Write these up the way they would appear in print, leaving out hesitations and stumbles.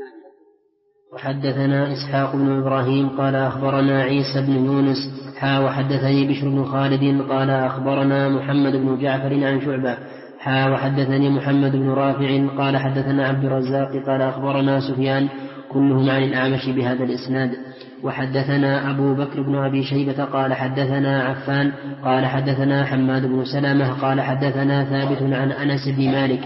وحدثنا إسحاق بن إبراهيم قال أخبرنا عيسى بن يونس وحدثني بشر بن خالد قال أخبرنا محمد بن جعفر عن شعبة وحدثني محمد بن رافع قال حدثنا عبد الرزاق قال أخبرنا سفيان كلهم عن الأعمش بهذا الإسناد. وحدثنا أبو بكر بن أبي شيبة قال حدثنا عفان قال حدثنا حماد بن سلمة قال حدثنا ثابت عن أنس بن مالك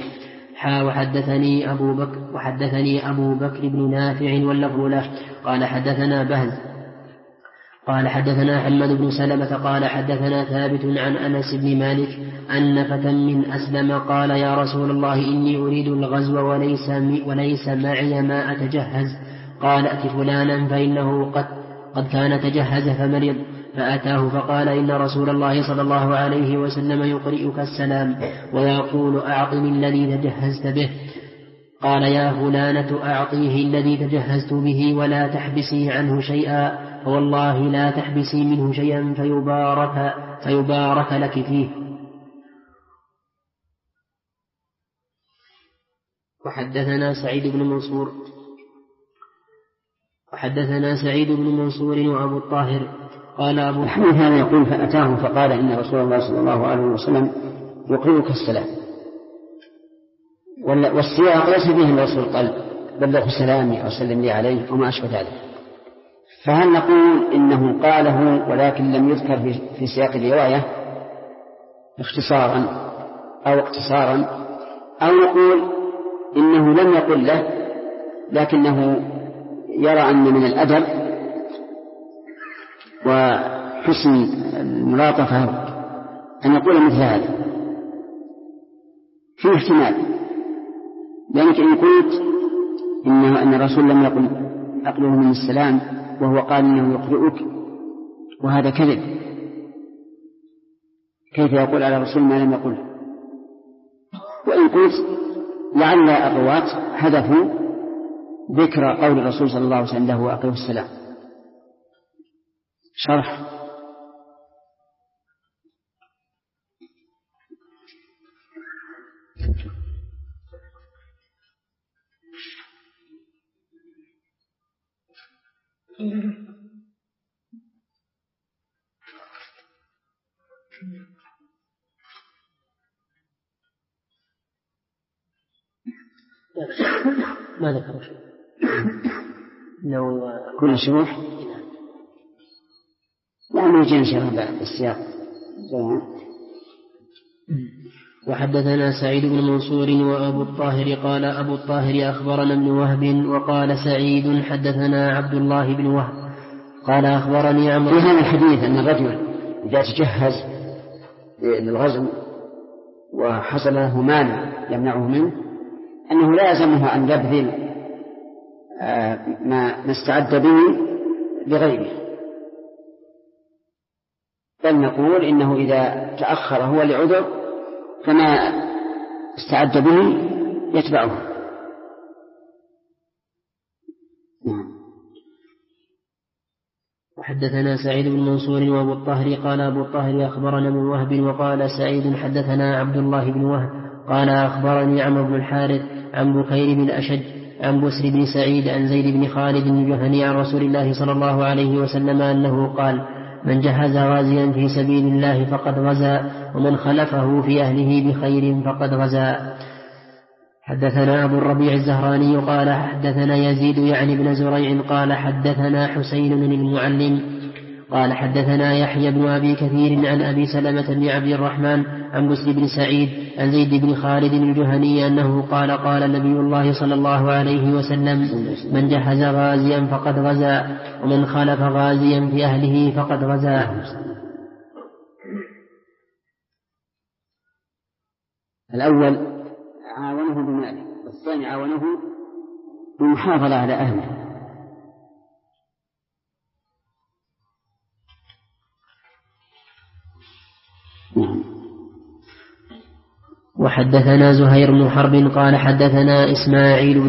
وحدثني أبو بكر بن نافع واللفظ له قال حدثنا بهز قال حدثنا حماد بن سلمة قال حدثنا ثابت عن أنس بن مالك أن فتى من أسلم قال يا رسول الله إني أريد الغزو وليس معي ما أتجهز. قال أت فلانا فإنه قد كان تجهز فمرض فأتاه فقال إن رسول الله صلى الله عليه وسلم يقرئك السلام ويقول أعطني الذي تجهزت به. قال يا فلانة أعطيه الذي تجهزت به ولا تحبسي عنه شيئا فوالله لا تحبسي منه شيئا فيبارك لك فيه. وحدثنا سعيد بن منصور وأبو الطاهر قال أبو الحديث هذا يقول فأتاه فقال إن رسول الله صلى الله عليه وسلم يقرئك السلام، والسياق ليس فيه إلا وصف القلب بلغ سلامي أو سلم لي عليه وما أشبه ذلك. فهل نقول إنه قاله ولكن لم يذكر في سياق الرواية اختصارا أو اقتصارا، أو نقول إنه لم يقل له لكنه يرى أن من الأدب وحسن الملاطفة أن يقول مثل هذا؟ في احتمال، لأنك إن قلت أن الرسول لم يقل أقله من السلام وهو قال إنه يقرئك وهذا كذب، كيف يقول على الرسول ما لم يقل؟ وإن قلت لعل الرواة هدفوا ذكر قول الرسول صلى الله عليه وسلم له أقله السلام. شرح ما ذكر شيء كل شروح لأنه يجي إن شاء الله بعد السياق. وحدثنا سعيد بن منصور وأبو الطاهر قال أبو الطاهر أخبرنا ابن وهب وقال سعيد حدثنا عبد الله بن وهب قال أخبرني عمرو. في هذا الحديث أن الرجل إذا تجهز للغزو وحصل له مال يمنعه منه أنه لا يلزمه أن يبذل ما استعد به لغيره، بل نقول إنه إذا تأخر هو لعذر فما استعد به يتبعه. وحدثنا سعيد بن منصور وأبو الطاهر قال أبو الطاهر أخبرنا ابن وهب وقال سعيد حدثنا عبد الله بن وهب قال أخبرني عمرو بن الحارث عن بكير بن الأشج عن بسر بن سعيد عن زيد بن خالد الجهني عن رسول الله صلى الله عليه وسلم أنه قال من جهز غازيا في سبيل الله فقد غزا ومن خلفه في أهله بخير فقد غزا. حدثنا أبو الربيع الزهراني قال حدثنا يزيد يعني بن زريع قال حدثنا حسين بن المعلم قال حدثنا يحيى بن أبي كثير عن أبي سلمة بن عبد الرحمن عن بسر بن سعيد عن زيد بن خالد الجهني أنه قال قال نبي الله صلى الله عليه وسلم من جهز غازيا فقد غزا ومن خلف غازيا في أهله فقد غزا. الأول عاونه بماله والثاني عاونه بالمحافظة على أهله. وحدثنا زهير بن حرب قال حدثنا إسماعيل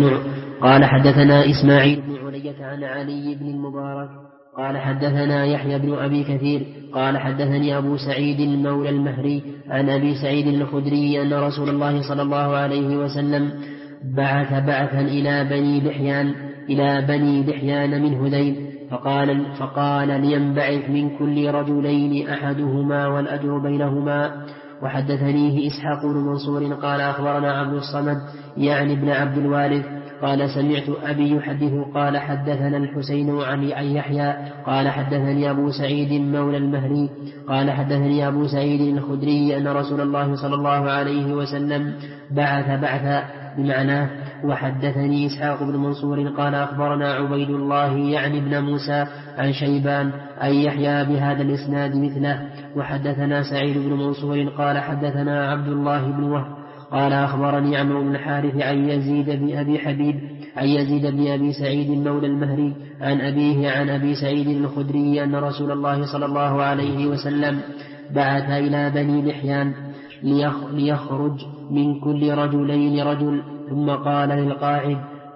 بن علية عن علي بن المبارك قال حدثنا يحيى بن أبي كثير قال حدثني أبو سعيد مولى المهري عن أبي سعيد الخدري أن رسول الله صلى الله عليه وسلم بعث بعثا إلى بني لحيان من هذيل فقال لينبعث من كل رجلين أحدهما والأجر بينهما. وحدثنيه إسحاق بن منصور قال أخبرنا عبد الصمد يعني ابن عبد الوارث قال سمعت أبي يحدث قال حدثنا الحسين عن يحيى قال حدثني أبو سعيد مولى المهري قال حدثني أبو سعيد الخدري أن رسول الله صلى الله عليه وسلم بعث بعثا بمعناه. وحدثني إسحاق بن منصور قال أخبرنا عبيد الله يعني ابن موسى عن شيبان أن يحيى بهذا الإسناد مثله. وحدثنا سعيد بن منصور قال حدثنا عبد الله بن وهب قال أخبرني عمرو بن الحارث عن يزيد بن أبي حبيب عن يزيد بن أبي سعيد مولى المهري عن أبيه عن أبي سعيد الخدري أن رسول الله صلى الله عليه وسلم بعث إلى بني لحيان ليخرج من كل رجلين رجل ثم قال للقاعد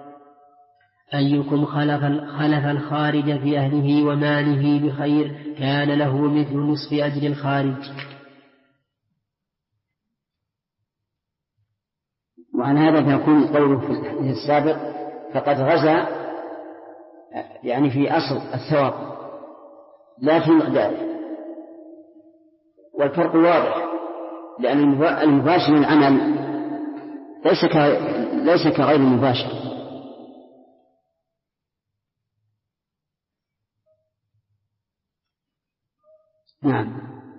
أيكم خلف الخارج في أهله وماله بخير كان له مثل نصف أجر الخارج. وعن هذا فيكون قوله في الحديث السابق فقد غزا يعني في أصل الثواب لا في مقداره، والفرق واضح لأن المباشر العمل ليس كغير المباشر. نعم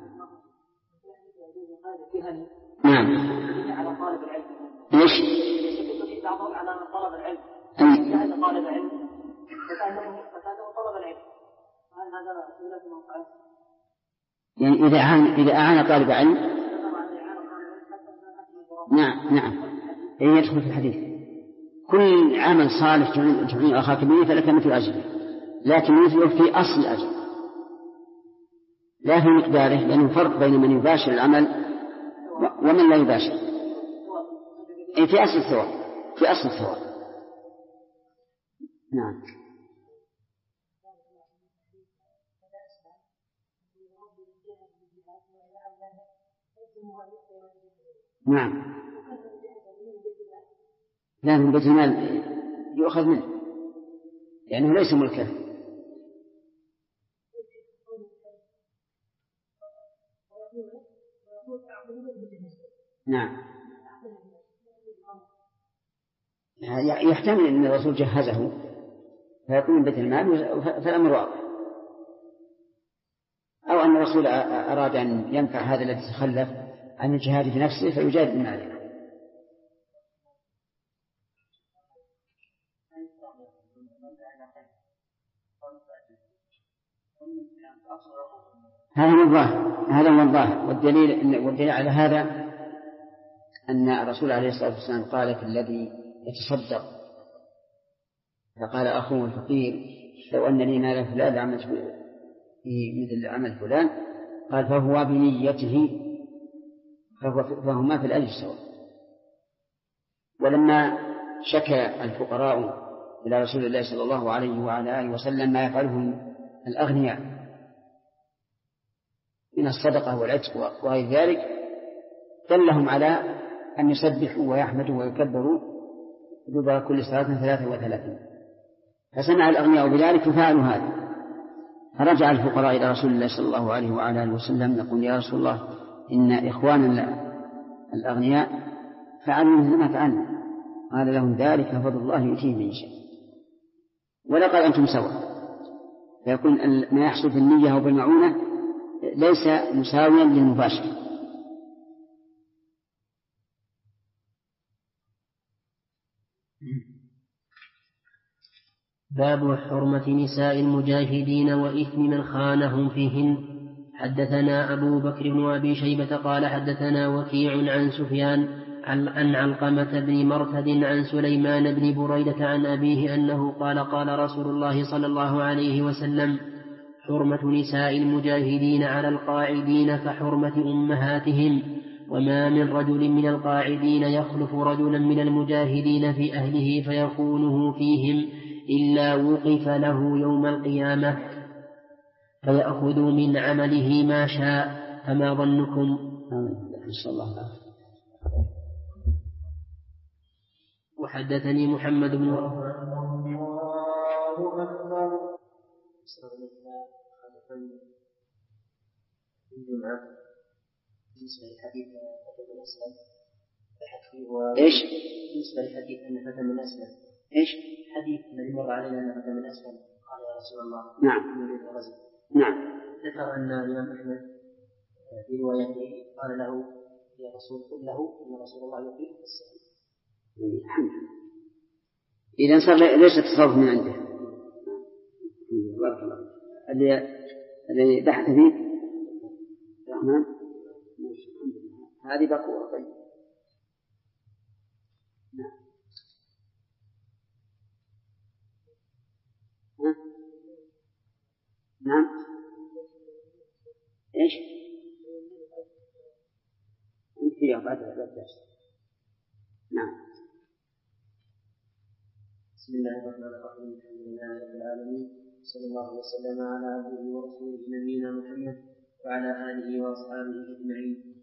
نعم ليش؟ بعضهم على طلب العلم يعني طالب علم فكانه طلب العلم هل هذا سنة موقعه؟ يعني إذا أعان طالب علم نعم يدخل في الحديث كل عمل صالح تعين أخاك به فلك مثل أجره، لكن مثله في أصل الأجر لا في مقداره، لأنه فرق بين من يباشر العمل ومن لا يباشر. في أصل الثواب نعم. نعم لا من بيت المال يؤخذ منه لأنه ليس ملكه. نعم يحتمل أن الرسول جهزه فيكون من بيت المال فالأمر واضح، أو أن الرسول أراد أن ينفع هذا الذي تخلف عن الجهاد بنفسه فيجاهد بماله. هذا هو الظاهر والدليل على هذا أن الرسول عليه الصلاة والسلام قال في الذي يتصدق فقال أخوه الفقير لو أن لي مال فلان لعملت مثل عمل فلان، قال فهو بنيته فهما في الأجر سواء. ولما شكى الفقراء إلى رسول الله صلى الله عليه وعلى آله وسلم ما يفعله الأغنياء من الصدقة والعتق وغير ذلك دلهم على أن يسبحوا ويحمدوا ويكبروا دبر كل صلاة 33، فسمع الأغنياء بذلك ففعلوا هذا، فرجع الفقراء إلى رسول الله صلى الله عليه وعلى آله وسلم يقول يا رسول الله إن إخواننا الأغنياء فعلوا مثل ما فعلنا، قال لهم ذلك فضل الله يؤتيه من يشاء ولا قال أنتم سواء، فيكون ما يحصل في النية أو بالمعونة ليس مساويا للمباشر. باب حرمة نساء المجاهدين وإثم من خانهم فيهن. حدثنا أبو بكر بن أبي شيبة قال حدثنا وكيع عن سفيان عن علقمة بن مرثد عن سليمان بن بريدة عن أبيه أنه قال قال رسول الله صلى الله عليه وسلم حرمة نساء المجاهدين على القاعدين كحرمة أمهاتهم، وما من رجل من القاعدين يخلف رجلا من المجاهدين في أهله فيخونه فيهم إلا وقف له يوم القيامة فيأخذ من عمله ما شاء، فما ظنكم؟ وحدثني محمد بن إيش؟ بالنسبة لحديث أن فتى من أسلم. إيش؟ الحديث الذي مر علينا أن فتى من أسلم قال يا رسول الله. نعم. نعم. ذكر أن الإمام أحمد في روايته قال له يا رسول قل له إن رسول الله يقيم في السبيل. إذا صار ليس تصرف من عنده. الذي بحث فيه الرحمن هذه بقوة. طيب. نعم. إيش؟ أنت فيها بعد الدرس. نعم. بسم الله الرحمن الرحيم. الحمد لله رب العالمين، صلى الله وسلم على عبده ورسوله نبينا محمد وعلى آله وأصحابه أجمعين.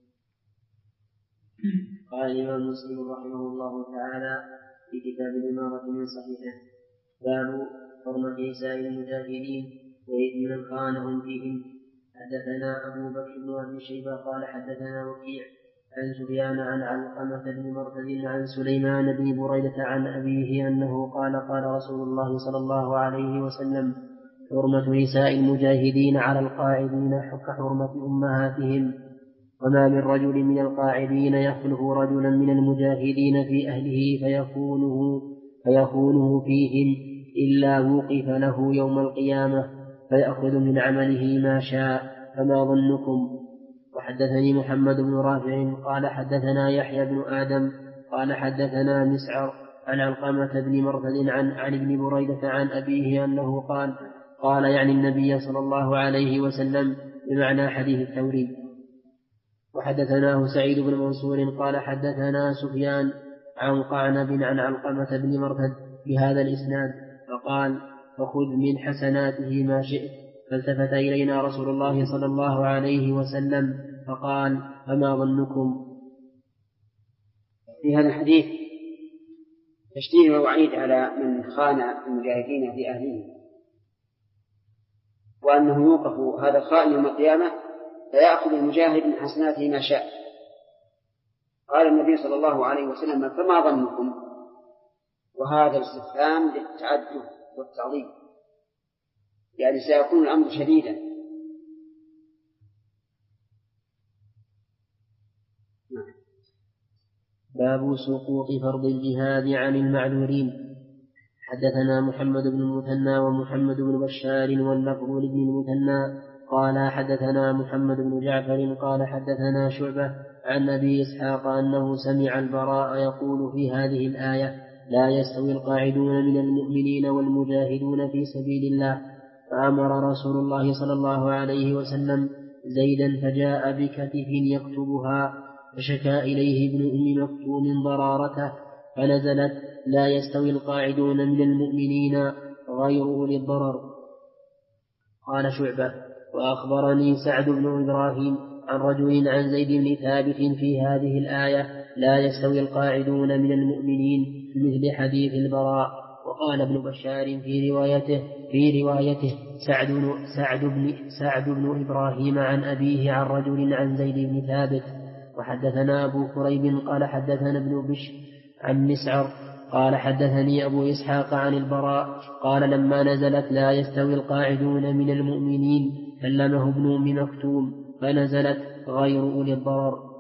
قال الإمام مسلم رحمه الله تعالى في كتاب الإمارة من صحيحه: باب حرمة نساء المجاهدين وإثم من خانهم فيهم. حدثنا أبو بكر بن أبي شيبة قال حدثنا وكيع عن سفيان عن علقمة بن مرثد عن سليمان بن بريدة عن أبيه أنه قال قال رسول الله صلى الله عليه وسلم: حرمة نساء المجاهدين على القاعدين كحرمة أمهاتهم. وما من رجل من القاعدين يخلف رجلا من المجاهدين في أهله فيخونه فيهم إلا وقف له يوم القيامة فيأخذ من عمله ما شاء. فما ظنكم؟ وحدثني محمد بن رافع قال حدثنا يحيى بن آدم قال حدثنا مسعر عن علقمة بن مرثد عن ابن بريدة عن أبيه أنه قال يعني النبي صلى الله عليه وسلم بمعنى حديث الثوري. وحدثناه سعيد بن منصور قال حدثنا سفيان عن قعنب عن علقمة بن مرثد بهذا الإسناد فقال: فخذ من حسناته ما شئت. فالتفت إلينا رسول الله صلى الله عليه وسلم فقال: فما ظنكم؟ في هذا الحديث تشديد ووعيد على من خان المجاهدين في أهله، وأنه يوقف هذا الخائن يوم القيامة فيأخذ المجاهد من حسناته ما شاء. قال النبي صلى الله عليه وسلم: فما ظنكم؟ وهذا الاستفهام للتعجب والتعظيم، يعني سيكون الأمر شديدا. باب سقوط فرض الجهاد عن المعذورين. حدثنا محمد بن المثنى ومحمد بن بشار واللفظ لابن المثنى قال حدثنا محمد بن جعفر قال حدثنا شعبة عن أبي إسحاق أنه سمع البراء يقول في هذه الآية: لا يستوي القاعدون من المؤمنين والمجاهدون في سبيل الله. فأمر رسول الله صلى الله عليه وسلم زيدا فجاء بكتف يكتبها فشكى إليه ابن أم مكتوم ضرارته فنزلت: لا يستوي القاعدون من المؤمنين غير أولي الضرر. قال شعبة: وأخبرني سعد بن إبراهيم عن رجل عن زيد بن ثابت في هذه الآية: لا يستوي القاعدون من المؤمنين مثل حديث البراء. وقال ابن بشار في روايته سعد بن إبراهيم عن أبيه عن رجل عن زيد بن ثابت. وحدثنا أبو كريب قال حدثنا ابن بشر عن مسعر قال حدثني أبو إسحاق عن البراء قال: لما نزلت لا يستوي القاعدون من المؤمنين كلمه ابن أم مكتوم فنزلت: غير أولي الضرر.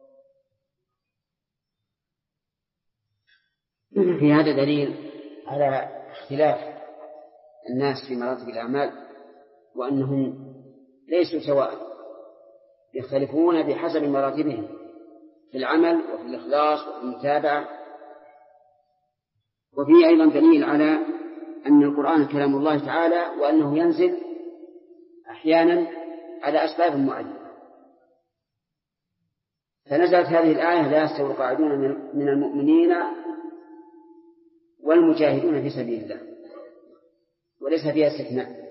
في هذا دليل على اختلاف الناس في مراتب الأعمال، وأنهم ليسوا سواء، يختلفون بحسب مراتبهم في العمل وفي الإخلاص وفي المتابعة. وفيه أيضا دليل على أن القرآن كلام الله تعالى، وأنه ينزل أحيانا على أسباب معينة. فنزلت هذه الآية: لا يستوي القاعدون من المؤمنين والمجاهدون في سبيل الله، وليس فيها استثناء.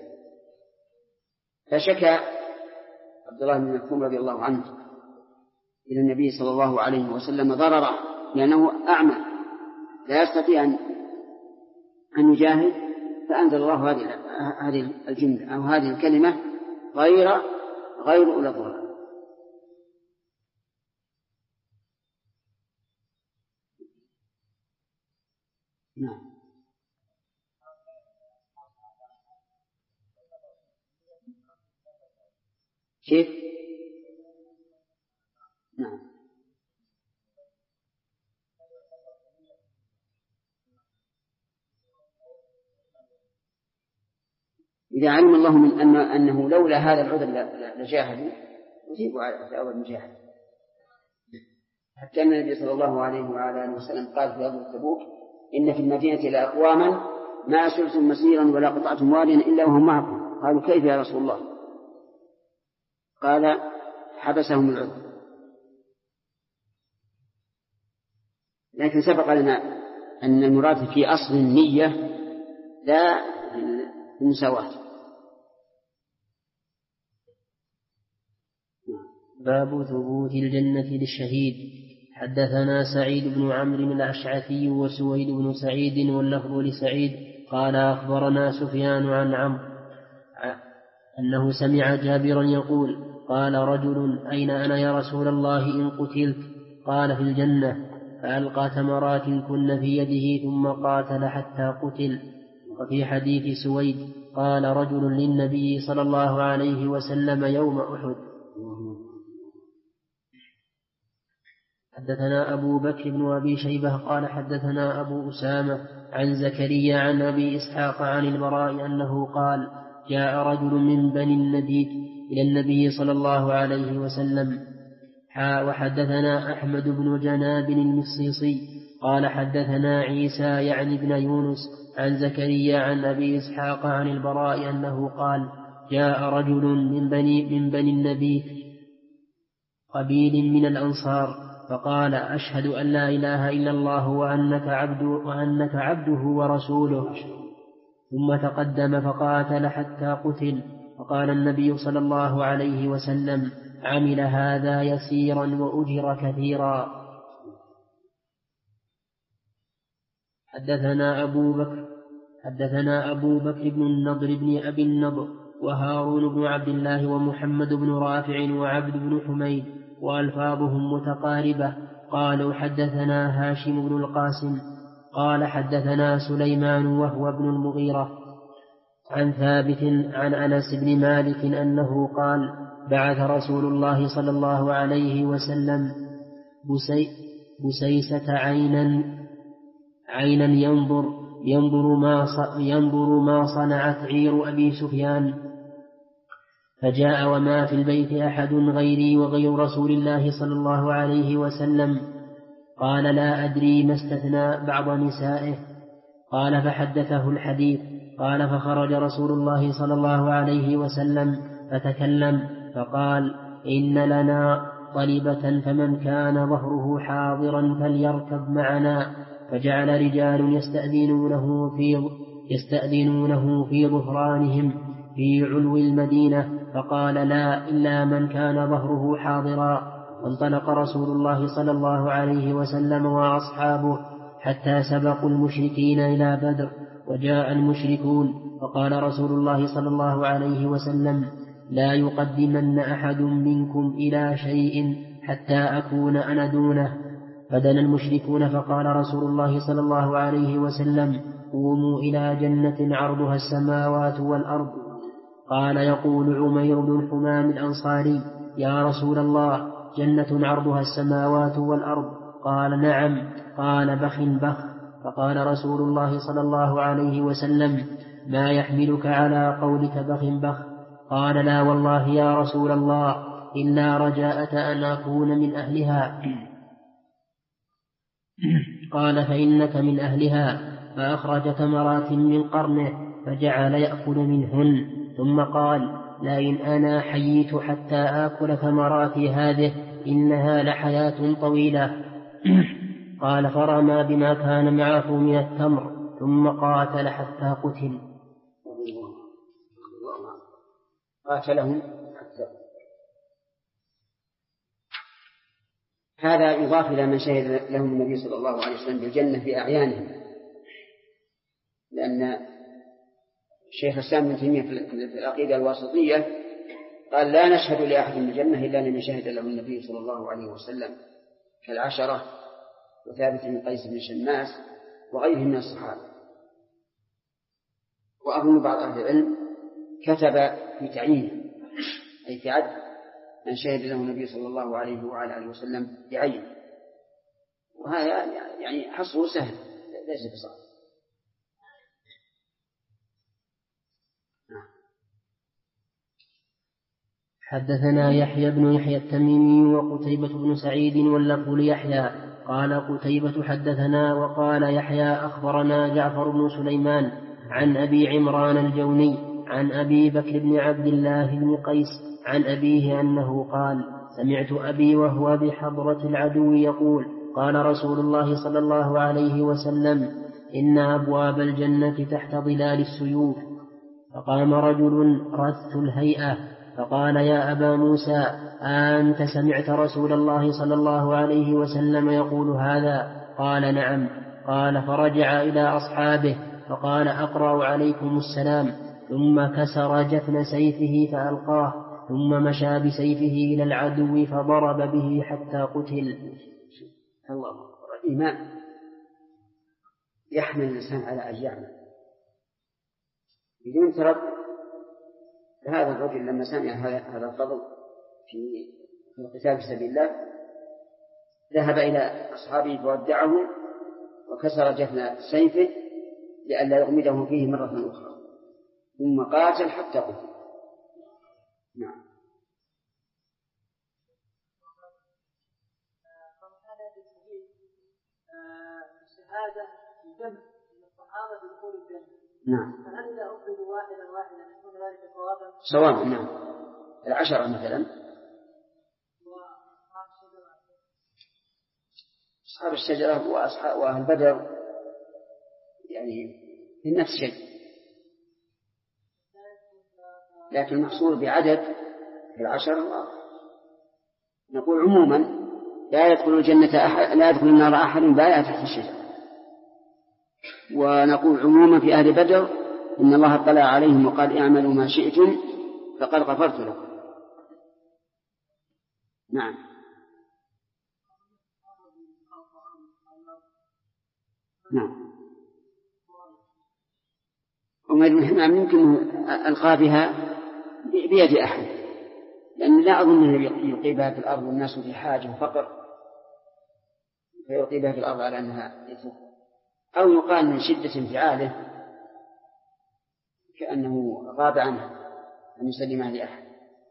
فشكى عبد الله بن مكتوم رضي الله عنه إلى النبي صلى الله عليه وسلم ضرره لأنه أعمى لا يستطيع أن يجاهد، فأنزل الله هذه الجملة أو هذه الكلمة غير أولي الضرر. نعم. كيف؟ نعم. إذا علم الله من أنه لولا هذا العذر لجاهدوا يجيبوا على أول المجاهد. حتى أن النبي صلى الله عليه وعلى آله وسلم قال في غزوة تبوك: إن في المدينة لأقواما ما سرتم مسيرا ولا قطعتم واديا إلا وهم معكم. قالوا: كيف يا رسول الله؟ قال: حبسهم العذر. لكن سبق لنا أن المراد في أصل النية لا المساواة. باب ثبوت الجنة للشهيد. حدثنا سعيد بن عمرو الأشعثي وسويد بن سعيد واللفظ لسعيد قال أخبرنا سفيان عن عمرو أنه سمع جابرا يقول: قال رجل: أين أنا يا رسول الله إن قتلت؟ قال: في الجنة. فألقى تمرات كن في يده ثم قاتل حتى قتل. وفي حديث سويد: قال رجل للنبي صلى الله عليه وسلم يوم أحد. حدثنا أبو بكر بن أبي شيبة قال حدثنا أبو أسامة عن زكريا عن أبي إسحاق عن البراء أنه قال: جاء رجل من بني النديد إلى النبي صلى الله عليه وسلم. وحدثنا أحمد بن جناب المصيصي قال حدثنا عيسى يعني بن يونس عن زكريا عن أبي إسحاق عن البراء أنه قال: جاء رجل من بني النبي قبيل من الأنصار فقال: أشهد أن لا إله إلا الله وأنك عبده ورسوله. ثم تقدم فقاتل حتى قتل. فقال النبي صلى الله عليه وسلم: عمل هذا يسيرا وأجر كثيرا. حدثنا أبو بكر بن النضر بن أبي النضر وهارون بن عبد الله ومحمد بن رافع وعبد بن حميد وألفاظهم متقاربة. قالوا: حدثنا هاشم بن القاسم قال حدثنا سليمان وهو ابن المغيرة عن ثابت عن أنس بن مالك أنه قال: بعث رسول الله صلى الله عليه وسلم بسيسة عينا ينظر ما صنعت عير أبي سفيان. فجاء وما في البيت أحد غيري وغير رسول الله صلى الله عليه وسلم. قال: لا أدري ما استثنى بعض نسائه. قال: فحدثه الحديث. قال: فخرج رسول الله صلى الله عليه وسلم فتكلم فقال: إن لنا طلبة فمن كان ظهره حاضرا فليركب معنا. فجعل رجال يستأذنونه في ظهرانهم في علو المدينة. فقال: لا إلا من كان ظهره حاضرا. وانطلق رسول الله صلى الله عليه وسلم وأصحابه حتى سبقوا المشركين إلى بدر. وجاء المشركون فقال رسول الله صلى الله عليه وسلم: لا يقدمن أحد منكم إلى شيء حتى أكون أنا دونه. فدنا المشركون فقال رسول الله صلى الله عليه وسلم: قوموا إلى جنة عرضها السماوات والأرض. قال يقول عمير بن الحمام الأنصاري: يا رسول الله، جنة عرضها السماوات والأرض؟ قال: نعم. قال: بخ بخ. فقال رسول الله صلى الله عليه وسلم: ما يحملك على قولك بخ بخ؟ قال: لا والله يا رسول الله، إلا رجاءة أن أكون من أهلها. قال: فإنك من أهلها. فأخرج تمرات من قرنه فجعل يأكل منهن، ثم قال: لئن أنا حييت حتى آكل ثمراتي هذه إنها لحياة طويلة. قال: فرمى بما كان معه من التمر ثم قاتل حتى قتل. قاتلهم حتى. هذا يضاف إلى من شهد لهم النبي صلى الله عليه وسلم بالجنة في أعيانهم، لأن الشيخ الإسلام ابن تيمية في العقيدة الواسطية قال لا نشهد لأحد بالجنة إلا لمن شهد له النبي صلى الله عليه وسلم كالعشرة وثابت بن قيس بن شماس وغيرهم من الصحابة. وأظن بعض أهل العلم كتب في تعيين، أي في عد من شهد له النبي صلى الله عليه وعلى آله وسلم بعين، وهذا يعني حصره سهل ليس بصعب. حدثنا يحيى بن يحيى التميمي وقتيبة بن سعيد واللفظ ليحيى قال قتيبة حدثنا وقال يحيى أخبرنا جعفر بن سليمان عن أبي عمران الجوني عن أبي بكر بن عبد الله بن قيس عن أبيه أنه قال سمعت أبي وهو بحضرة العدو يقول قال رسول الله صلى الله عليه وسلم إن أبواب الجنة تحت ظلال السيوف. فقام رجل رث الهيئة فقال يا أبا موسى أنت سمعت رسول الله صلى الله عليه وسلم يقول هذا؟ قال نعم. قال فرجع إلى أصحابه فقال أقرأ عليكم السلام، ثم كسر جفن سيفه فألقاه، ثم مشى بسيفه إلى العدو فضرب به حتى قتل. الله أكبر. الإيمان يحمل الإنسان على أن يعمل بدون تردد. هذا الرجل لما سمع هذا الفضل في القتال في سبيل الله ذهب إلى أصحابه فودعه وكسر جفن سيفه لئلا يغمده فيه مرة أخرى، ثم قاتل حتى قتل. نعم. الشهادة الجمع من الصحابة بدخول الجنة. نعم. فهل إذا أخذوا واحدا يكون ذلك صوابا؟ صوابا. نعم. العشرة مثلا أصحاب الشجرة وأهل بدر يعني في نفس الشيء، لكن المحصول بعدد العشرة. نقول عموما لا يدخل الجنة أحد، لا يدخل النار أحد بايع تحت الشجرة. ونقول عموما في أهل بدر إن الله اطلع عليهم وقال اعملوا ما شئتم فقد غفرت لكم. نعم. نعم. عمير بن حمام يمكن ألقى بها بيد أحد، لأن لا أظن أنه يلقي بها في الأرض والناس في حاجة وفقر فيلقي بها في الأرض على أنها يترك، أو يقال من شدة انفعاله كأنه غاب عنه أن يسلمها لأحد.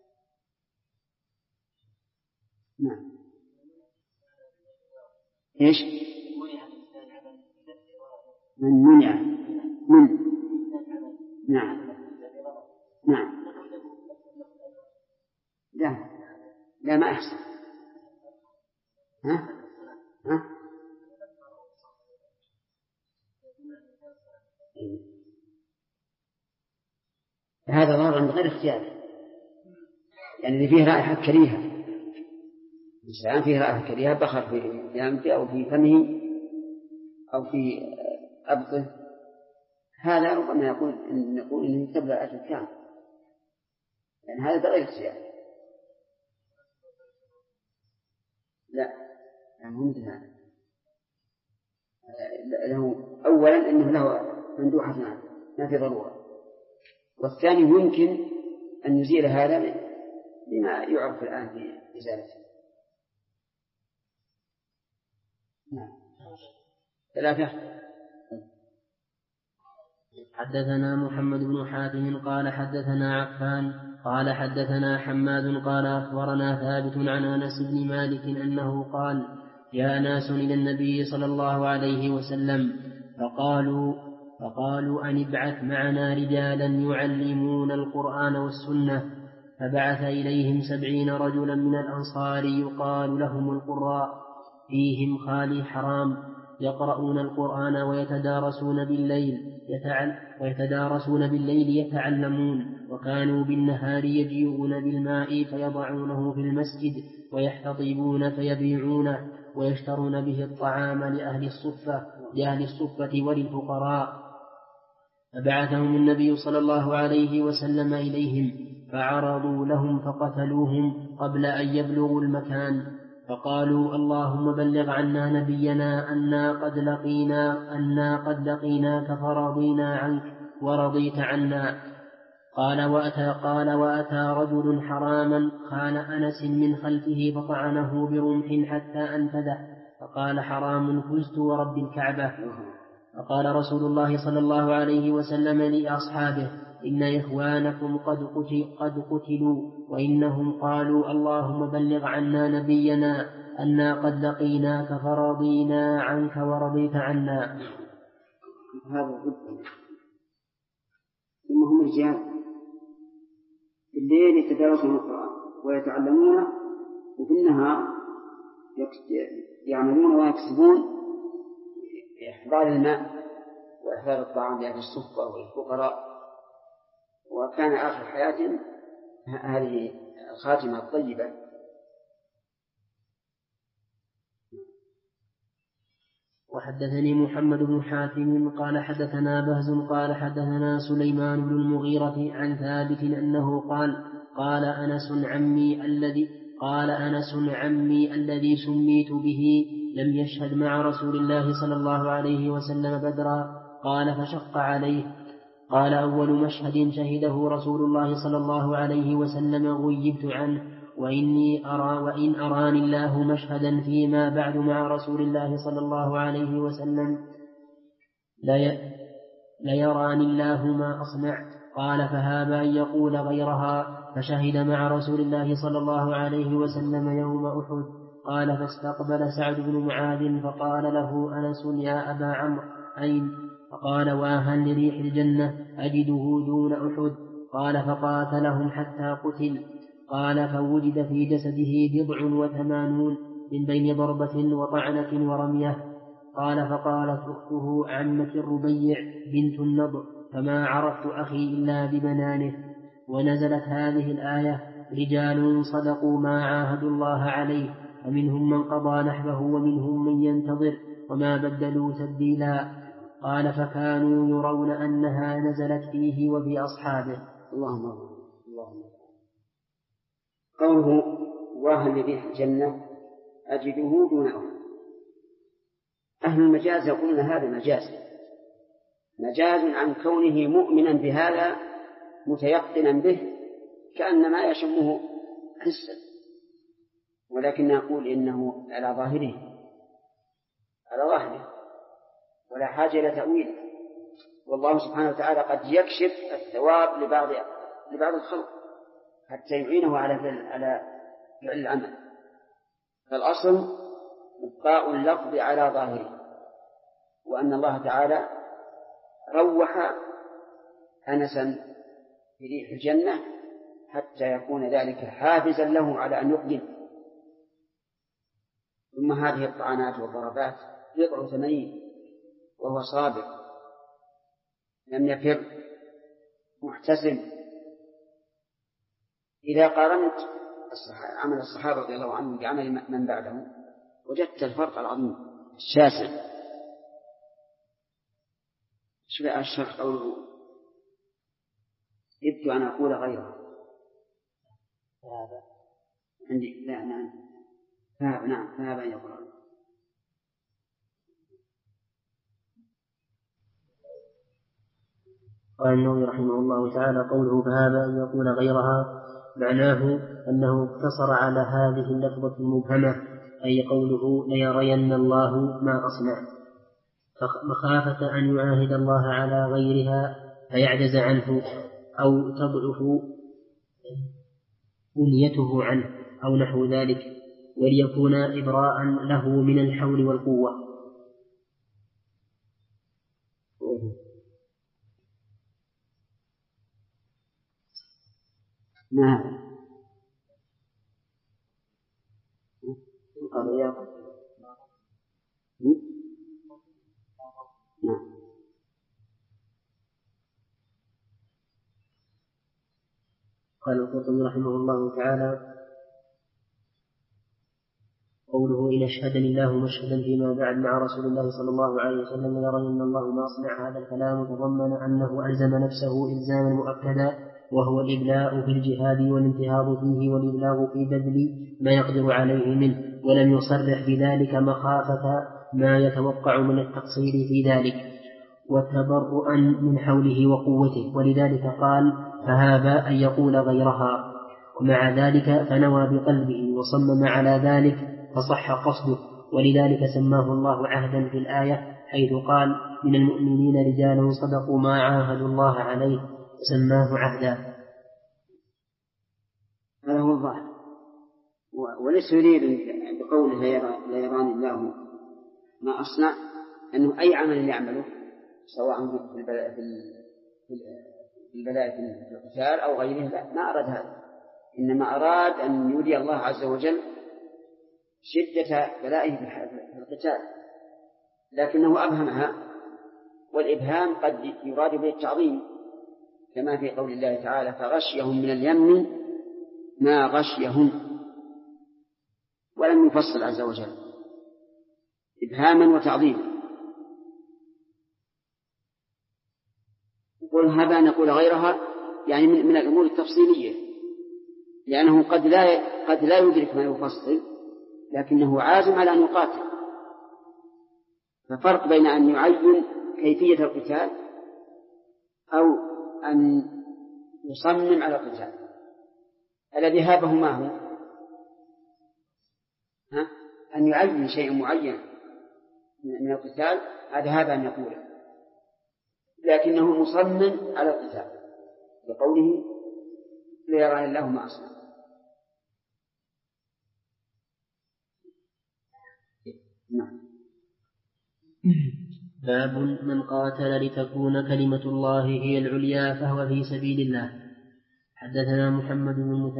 نعم. إيش؟ من منع من. نعم. نعم. لا ما أحسن. ها؟ هذا ضرر من غير اختيار، يعني اللي فيه رائحة كريهة، الإنسان فيه رائحة كريهة بخر في أنفه أو في فمه أو في أبطه، هذا ربما نقول إنه يكتب له أجر كامل، لأن هذا بغير اختيار. لا مثل هذا له أولا إنه له مندوحة ما في ضرورة، والثاني يمكن أن يزيل هذا بما يعرف الآن في إزالته. نعم. 3. حدثنا محمد بن حاتم قال حدثنا عفان قال حدثنا حماد قال أخبرنا ثابت عن أنس بن مالك أنه قال جاء ناس إلى النبي صلى الله عليه وسلم فقالوا أن ابعث معنا رجالا يعلمون القرآن والسنة، فبعث إليهم 70 رجلا من الأنصار يقال لهم القراء فيهم خالي حرام، يقرؤون القرآن ويتدارسون بالليل يتعلمون، وكانوا بالنهار يجيئون بالماء فيضعونه في المسجد ويحتطبون فيبيعونه ويشترون به الطعام لأهل الصفة وللفقراء. فبعثهم النبي صلى الله عليه وسلم إليهم فعرضوا لهم فقتلوهم قبل أن يبلغوا المكان، فقالوا اللهم بلغ عنا نبينا أنا قد لقيناك فرضينا عنك ورضيت عنا. قال وأتى رجل حراما خال أنس من خلفه فطعنه برمح حتى أنفذه، فقال حرام فزت ورب الكعبة. فقال رسول الله صلى الله عليه وسلم لأصحابه إن إخوانكم قد قتلوا، وإنهم قالوا اللهم بلغ عنا نبينا أنا قد لقيناك فرضينا عنك ورضيت عنا. هذا ضد ثم هم رجال بالليل يتدارسون القرآن ويتعلمونه، وفي النهار يعملون ويكسبون إحضار الماء وإحضار الطعام لأهل الصفة والفقراء. وكان آخر حياتهم هذه الخاتمة الطيبة. وحدثني محمد بن حاتم قال حدثنا بهز قال حدثنا سليمان بن المغيرة عن ثابت أنه قال أنس عمي الذي سميت به لم يشهد مع رسول الله صلى الله عليه وسلم بدرا. قال فشق عليه. قال أول مشهد شهده رسول الله صلى الله عليه وسلم غيبت عنه، وإن أراني الله مشهدا فيما بعد مع رسول الله صلى الله عليه وسلم ليراني الله ما أصنع. قال فهاب أن يقول غيرها، فشهد مع رسول الله صلى الله عليه وسلم يوم أحد. قال فاستقبل سعد بن معاذ فقال له أنس يا أبا عمرو أين؟ فقال واهن لريح الجنة أجده دون أحد. قال فقاتلهم حتى قتل. قال فوجد في جسده 87 من بين ضربة وطعنة ورمية. قال فقالت أخته عمة الربيع بنت النضر فما عرفت أخي إلا ببنانه. ونزلت هذه الآية رجال صدقوا ما عاهدوا الله عليه فمنهم من قضى نحبه ومنهم من ينتظر وما بدلوا تبديلا. قال فكانوا يرون أنها نزلت فيه وفي أصحابه. اللهم قوله واهن لريح الجنة أجده دون أحد. أهل المجاز يقولون هذا مجاز عن كونه مؤمنا بهذا متيقنا به كأنما يشمه حسا، ولكن نقول إنه على ظاهره ولا حاجة إلى تأويله. والله سبحانه وتعالى قد يكشف الثواب لبعض الخلق حتى يعينه على فعل العمل. فالأصل إبقاء اللفظ على ظاهره، وأن الله تعالى روح أنسا في ريح الجنة حتى يكون ذلك حافزا له على أن يقدم. ثم هذه الطعنات والضربات 80 وهو صابر لم يفر محتسب. إذا قارنت عمل الصحابة رضي الله عنهم بعمل من بعدهم وجدت الفرق العظيم الشاسع. شبه الشرح قوله إذ أن أقول غيره عندي لا نعم فهذا يقول غيره. قال النووي رحمه الله تعالى قوله فهذا أن يقول غيرها معناه أنه اقتصر على هذه اللفظة المبهمة، أي قوله ليرين الله ما أصنع، مخافة أن يعاهد الله على غيرها فيعجز عنه أو تضعف بنيته عنه أو نحو ذلك، وليكون إبراء له من الحول والقوة. نعم. قال القرطبي رحمه الله تعالى: قوله إن أشهدني الله مشهدا فيما بعد مع رسول الله صلى الله عليه وسلم ليرين الله ما أصنع. هذا الكلام تضمن أنه ألزم نفسه إلزاما مؤكدا، وهو الإبلاء في الجهاد والانتهاض فيه والإبلاغ في بذل ما يقدر عليه منه، ولم يصرح بذلك مخافة ما يتوقع من التقصير في ذلك وتبرؤا من حوله وقوته، ولذلك قال: فهذا أن يقول غيرها. ومع ذلك فنوى بقلبه وصمم على ذلك فصح قصده، ولذلك سماه الله عهدا في الآية حيث قال: من المؤمنين رجال صدقوا ما عاهدوا الله عليه وسماه عهدا. هذا هو الظاهر، وليس يريد بقوله لا يراني الله ما أصنع أنه أي عمل يعمله سواء في البلاء في القتال أو غيره، لا، ما أراد هذا، إنما أراد أن يري الله عز وجل شدة بلائه في القتال، لكنه أبهمها، والإبهام قد يراد به التعظيم كما في قول الله تعالى: فغشيهم من اليم ما غشيهم، ولم يفصل عز وجل، إبهاما وتعظيما. يقول هذا نقول غيرها، يعني من الأمور التفصيلية، لأنه قد لا يدرك ما يفصل، لكنه عازم على أن يقاتل. ففرق بين أن يعين كيفية القتال أو أن يصمم على القتال. الذي هابه ما هو أن يعين شيء معين من القتال، هذا أن يقوله، لكنه مصمم على القتال بقوله: ليراني الله ما أصنع. باب من قاتل لتكون كلمة الله هي العليا فهو في سبيل الله. حدثنا محمد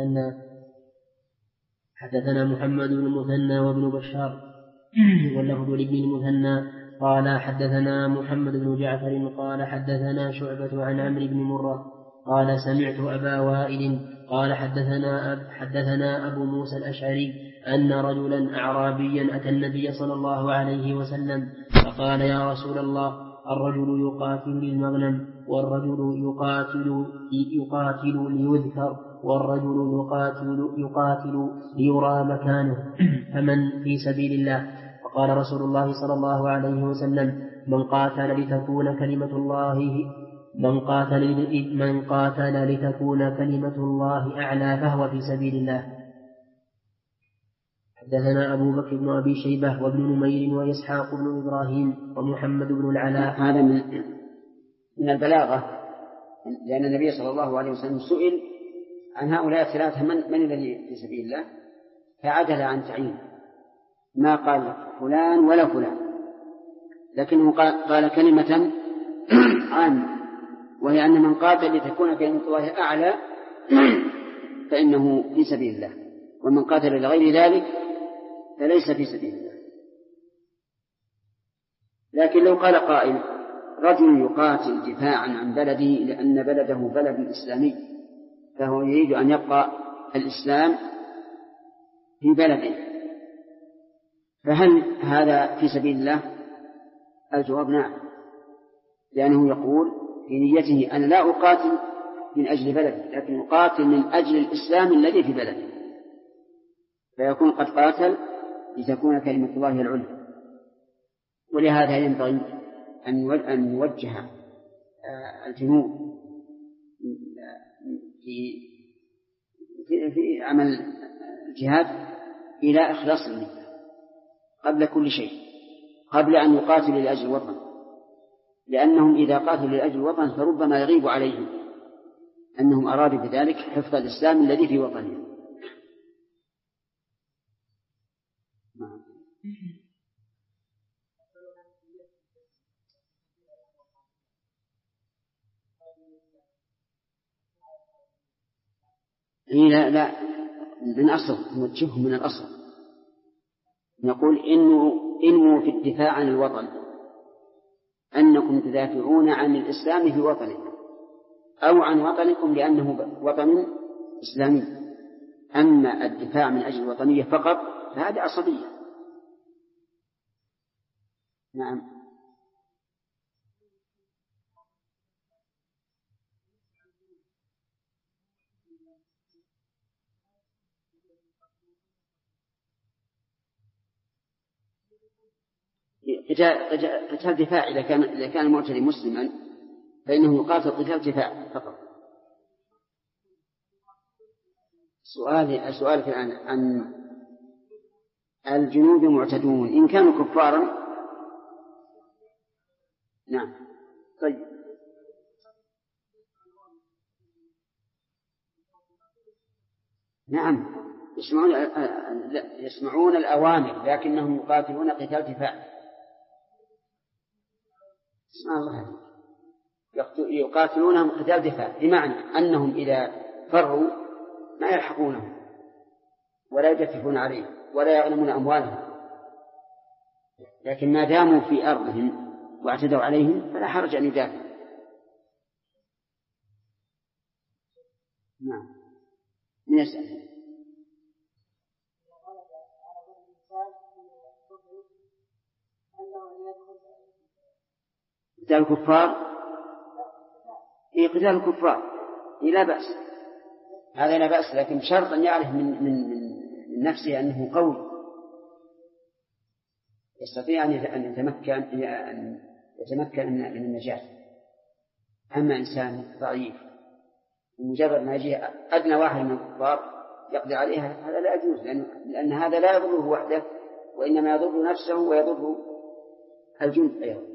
بن المثنى وابن بشار واللفظ لابن المثنى قال حدثنا محمد بن جعفر قال حدثنا شعبة عن عمرو بن مرة قال سمعت أبا وائل قال حدثنا أبو موسى الأشعري أن رجلا أعرابيا أتى النبي صلى الله عليه وسلم فقال: يا رسول الله، الرجل يقاتل للمغنم، والرجل يقاتل ليذكر، والرجل يقاتل ليرى مكانه، فمن في سبيل الله؟ فقال رسول الله صلى الله عليه وسلم: من قاتل لتكون كلمة الله أعلى فهو في سبيل الله. حدثنا أبو بكر بن أبي شيبة وابن نمير وإسحاق بن إبراهيم ومحمد بن العلاء. هذا من البلاغة، لأن النبي صلى الله عليه وسلم سئل عن هؤلاء الثلاثة من الذي في سبيل الله، فعدل عن تعيين، ما قال فلان ولا فلان، لكنه قال كلمة عامة، وهي أن من قاتل لتكون كلمة الله أعلى فإنه في سبيل الله، ومن قاتل لغير ذلك فليس في سبيل الله. لكن لو قال قائل: رجل يقاتل دفاعا عن بلده لأن بلده بلد إسلامي، فهو يريد أن يبقى الإسلام في بلده، فهل هذا في سبيل الله؟ الجواب نعم، لأنه يقول في نيته: أنا لا أقاتل من أجل بلدي، لكن أقاتل من أجل الإسلام الذي في بلدي، فيكون قد قاتل لتكون كلمة الله العليا. ولهذا ينبغي أن يوجه الجنود في عمل الجهاد إلى إخلاص النية قبل كل شيء، قبل أن يقاتلوا لأجل الوطن، لأنهم إذا قاتلوا لأجل الوطن فربما يغيب عليهم أنهم أرادوا بذلك حفظ الإسلام الذي في وطنهم. لا من أصل، نوجههم من الأصل، نقول إنه في الدفاع عن الوطن أنكم تدافعون عن الإسلام في وطنكم أو عن وطنكم لأنه وطن إسلامي. أما الدفاع من أجل الوطنية فقط فهذه عصبية. نعم. قتال دفاع إذا كان المعتدي مسلما فإنه يقاتل قتال دفاع فقط. سؤالك الآن عن الجنود المعتدون إن كانوا كفارا. نعم. طيب. نعم يسمعون الأوامر لكنهم يقاتلون قتال دفاع. اسمع الله، يقاتلونهم قتال دفاع بمعنى أنهم إذا فروا ما يلحقونهم ولا يجففون عليهم ولا يغنمون أموالهم، لكن ما داموا في أرضهم واعتدوا عليهم فلا حرج أن يدافعوا. نعم. من يسأل؟ قتال الكفار. قتال الكفار لا بأس، هذا لا بأس، لكن بشرط أن يعرف من نفسه أنه قوي يستطيع أن يتمكن من النجاة. أما إنسان ضعيف مجرد ما يجي أدنى واحد من الكفار يقضي عليها هذا لا يجوز، لأن هذا لا يضره وحده وإنما يضر نفسه ويضر الجند أيضا.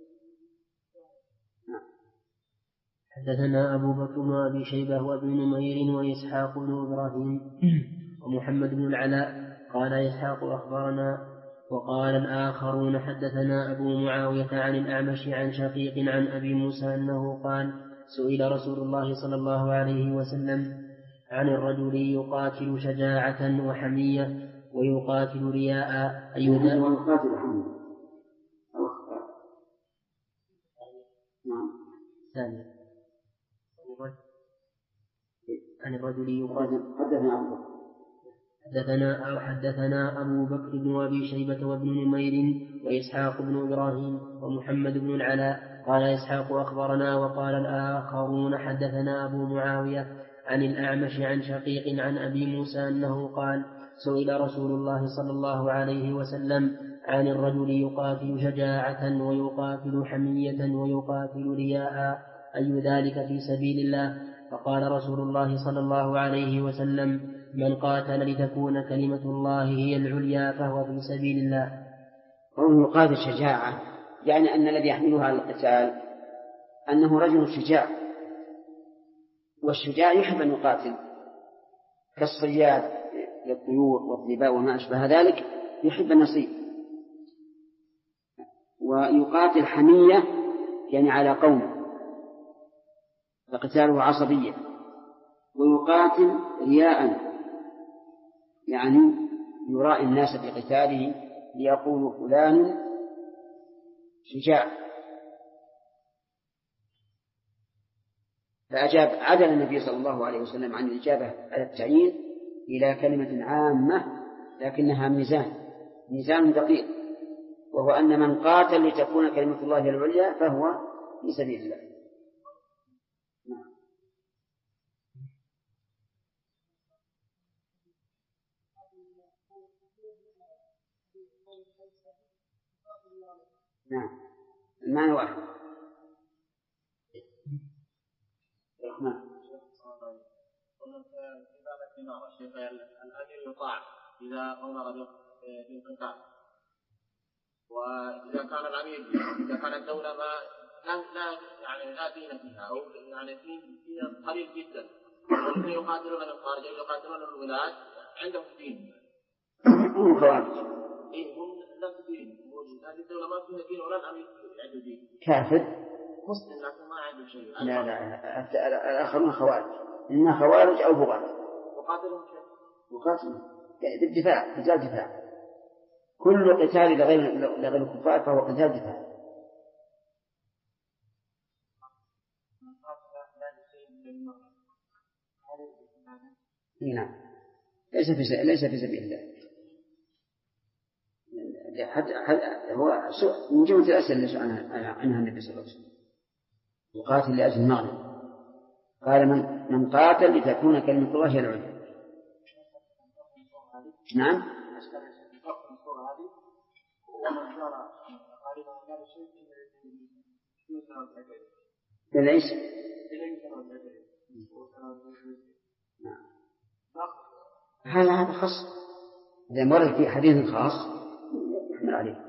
حدثنا أبو بكر وأبي شيبة وابن نمير وإسحاق بن إبراهيم ومحمد بن العلاء قال إسحاق أخبرنا، وقال الآخرون حدثنا أبو معاوية عن الأعمش عن شقيق عن أبي موسى أنه قال سئل رسول الله صلى الله عليه وسلم عن الرجل يقاتل شجاعة وحمية ويقاتل رياء عن الرجل يقاتل. حدثنا أبو بكر بن أبي شيبة وابن نمير وإسحاق بن إبراهيم ومحمد بن العلاء قال إسحاق أخبرنا، وقال الآخرون حدثنا أبو معاوية عن الأعمش عن شقيق عن أبي موسى أنه قال سئل رسول الله صلى الله عليه وسلم عن الرجل يقاتل شجاعة ويقاتل حمية ويقاتل رياء أي ذلك في سبيل الله؟ فقال رسول الله صلى الله عليه وسلم من قاتل لتكون كلمة الله هي العليا فهو في سبيل الله. قوله يقاتل شجاعة يعني أن الذي يحمله على القتال أنه رجل شجاع، والشجاع يحب أن يقاتل كالصياد للطيور والظباء وما أشبه ذلك، يحب النصيب. ويقاتل حمية يعني على قوم فقتاله عصبية، ويقاتل رياء يعني يرائي الناس بقتاله ليقولوا فلان شجاع. فأجاب عدل النبي صلى الله عليه وسلم عن الإجابة على التعيين إلى كلمة عامة لكنها ميزان دقيق، وهو أن من قاتل لتكون كلمة الله العليا فهو في سبيل الله. نعم المعنى واحد. الأمير يطاع إذا أمر بالقتال، وإذا كان الأمير إذا كانت الدولة لا دين فيها أو يعني فيها قليل جدا، والذين يقاتلون الخارج يقاتلون الولاة عندهم دين. هم نفس دين، هذه الدولة ما فيها دين ولا الأمير عنده دين. كافر مسلم لكن ما عنده شيء. لا الآخرون خوارج، إما خوارج أو بغاة. وقاتلهم بالدفاع، قتال دفاع. كل قتال لغير الكفار فهو قتال دفاع. نعم، ليس في سبيل الله. هو من جملة الأسئلة اللي سأل عنها النبي صلى الله عليه وسلم، يقاتل لأجل المغنم، قال من قاتل لتكون كلمة الله هي العليا. نعم. ليش؟ هذا خاص، إذا مر في حديث خاص يحمل عليه.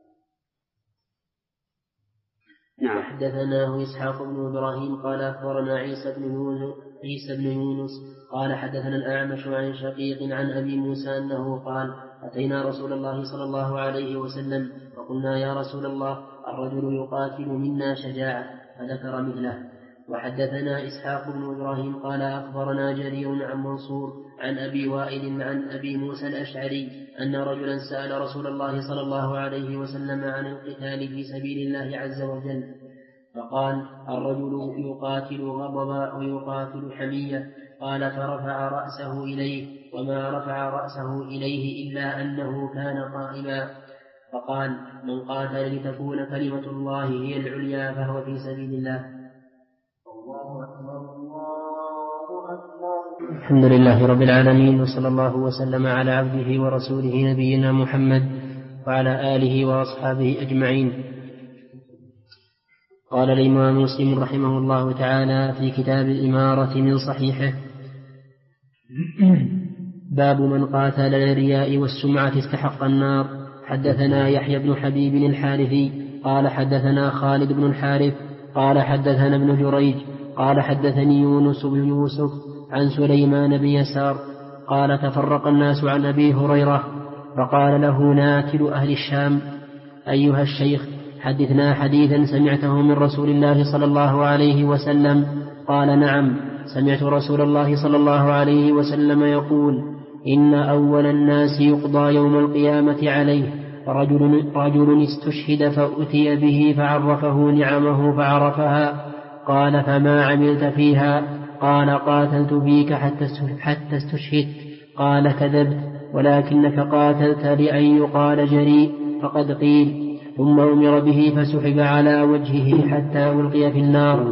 نعم. حدثناه إسحاق بن إبراهيم قال أخبرنا عيسى بن يونس قال حدثنا الأعمش عن شقيق عن أبي موسى أنه قال أتينا رسول الله صلى الله عليه وسلم فقلنا يا رسول الله الرجل يقاتل منا شجاعة، فذكر مثله. وحدثنا إسحاق بن إبراهيم قال أخبرنا جرير عن منصور عن أبي وائل عن أبي موسى الأشعري أن رجلا سأل رسول الله صلى الله عليه وسلم عن القتال في سبيل الله عز وجل، فقال الرجل يقاتل غضبا ويقاتل حمية، قال فرفع رأسه إليه وما رفع رأسه إليه إلا أنه كان قائما، فقال من قاتل لتكون كلمة الله هي العليا فهو في سبيل الله. الحمد لله رب العالمين، وصلى الله وسلم على عبده ورسوله نبينا محمد وعلى آله وأصحابه أجمعين. قال الإمام مسلم رحمه الله تعالى في كتاب الإمارة من صحيحه: باب من قاتل للرياء والسمعة استحق النار. حدثنا يحيى بن حبيب الحارثي قال حدثنا خالد بن الحارث قال حدثنا ابن جريج قال حدثني يونس بن يوسف عن سليمان بن يسار قال تفرق الناس عن أبي هريرة، فقال له ناكل أهل الشام: أيها الشيخ، حدثنا حديثا سمعته من رسول الله صلى الله عليه وسلم. قال: نعم، سمعت رسول الله صلى الله عليه وسلم يقول: إن أول الناس يقضى يوم القيامة عليه رجل استشهد فأتي به فعرفه نعمه فعرفها. قال: فما عملت فيها؟ قال: قاتلت فيك حتى استشهدت. قال: كذبت، ولكنك قاتلت لأن يقال جريء، فقد قيل. ثم أمر به فسحب على وجهه حتى ألقي في النار.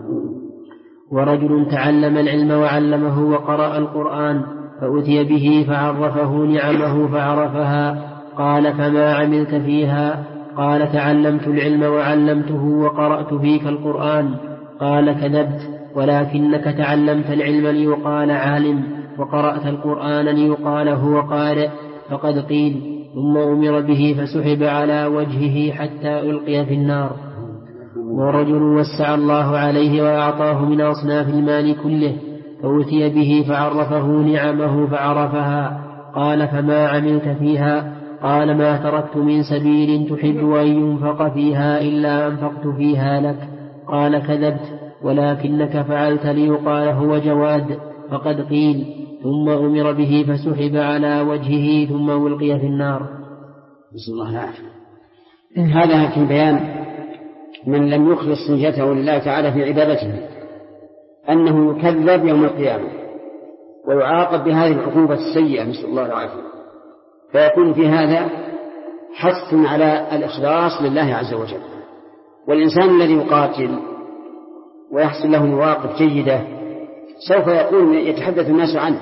ورجل تعلم العلم وعلمه وقرأ القرآن فأتي به فعرفه نعمه فعرفها. قال: فما عملت فيها؟ قال: تعلمت العلم وعلمته وقرأت فيك القرآن. قال: كذبت، ولكنك تعلمت العلم ليقال عالم، وقرأت القرآن ليقال هو قارئ، فقد قيل. ثم أمر به فسحب على وجهه حتى ألقي في النار. ورجل وسع الله عليه وأعطاه من أصناف المال كله فأتي به فعرفه نعمه فعرفها. قال: فما عملت فيها؟ قال: ما تركت من سبيل تحب أن ينفق فيها إلا أنفقت فيها لك. قال: كذبت، ولكنك فعلت ليقال هو جواد، فقد قيل. ثم أمر به فسحب على وجهه ثم ألقي في النار. بسم الله العافية. هذا في بيان من لم يخلص نيته لله تعالى في عبادته أنه يكذب يوم القيامة ويعاقب بهذه العقوبة السيئة، نسأل الله العافية. فيكون في هذا حث على الإخلاص لله عز وجل. والإنسان الذي يقاتل ويحصل له مواقف جيدة سوف يكون يتحدث الناس عنه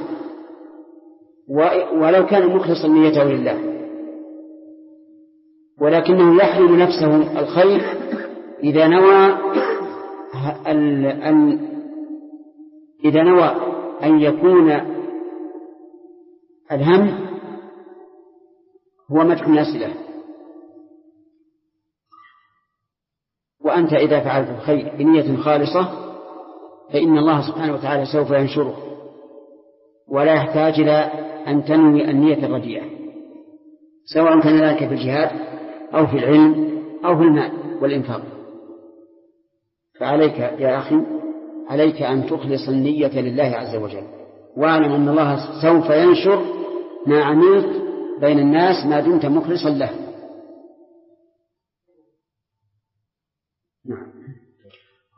ولو كان مخلصا نيته لله، ولكنه يحرم نفسه الخير إذا نوى أن يكون الهم هو مدح الناس له. وأنت إذا فعلت الخير بنية خالصة فإن الله سبحانه وتعالى سوف ينشره، ولا يحتاج إلى أن تنوي النية الرديئة، سواء كان ذلك في الجهاد أو في العلم أو في المال والإنفاق. فعليك يا أخي، عليك أن تخلص النية لله عز وجل، واعلم أن الله سوف ينشر ما عملت بين الناس ما دمت مخلصا له.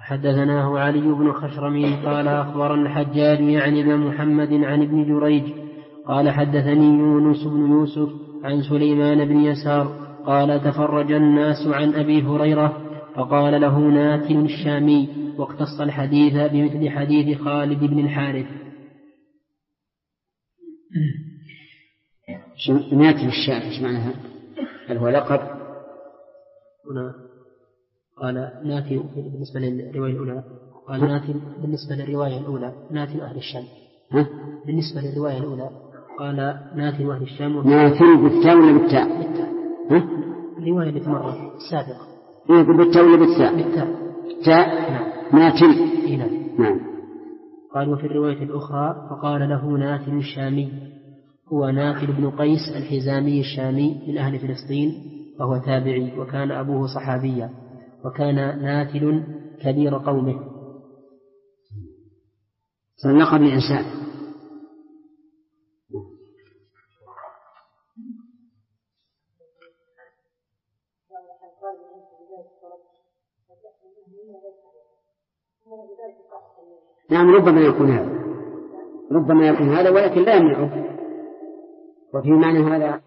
حدثناه علي بن خشرم قال أخبرنا الحجاج يعني بن محمد عن ابن جريج قال حدثني يونس بن يوسف عن سليمان بن يسار قال تفرج الناس عن أبي هريرة فقال له ناتن الشامي واقتص الحديث بمثل حديث خالد بن الحارث. ناتن الشامي ايش معناها؟ هل هو لقب؟ هنا قال ناتن بالنسبة للرواية الأولى قال ناتن بالنسبة للرواية الأولى ناتن أهل الشام. بالنسبة للرواية الأولى قال ناتن أهل الشام. ناتن بالتاء ولا بالتاء؟ الرواية التي مرت السابقة بالتاء ولا بالتاء؟ بالتاء. نعم. ناتن. نعم. قال وفي الرواية الأخرى فقال له ناتن الشامي هو ناتن بن قيس الحزامي الشامي من أهل فلسطين وهو تابعي وكان أبوه صحابيا وكان ناتل كبير قومه. لقب الإنسان. نعم ربما يكون هذا ولكن لا يمنعه. وفي معنى هذا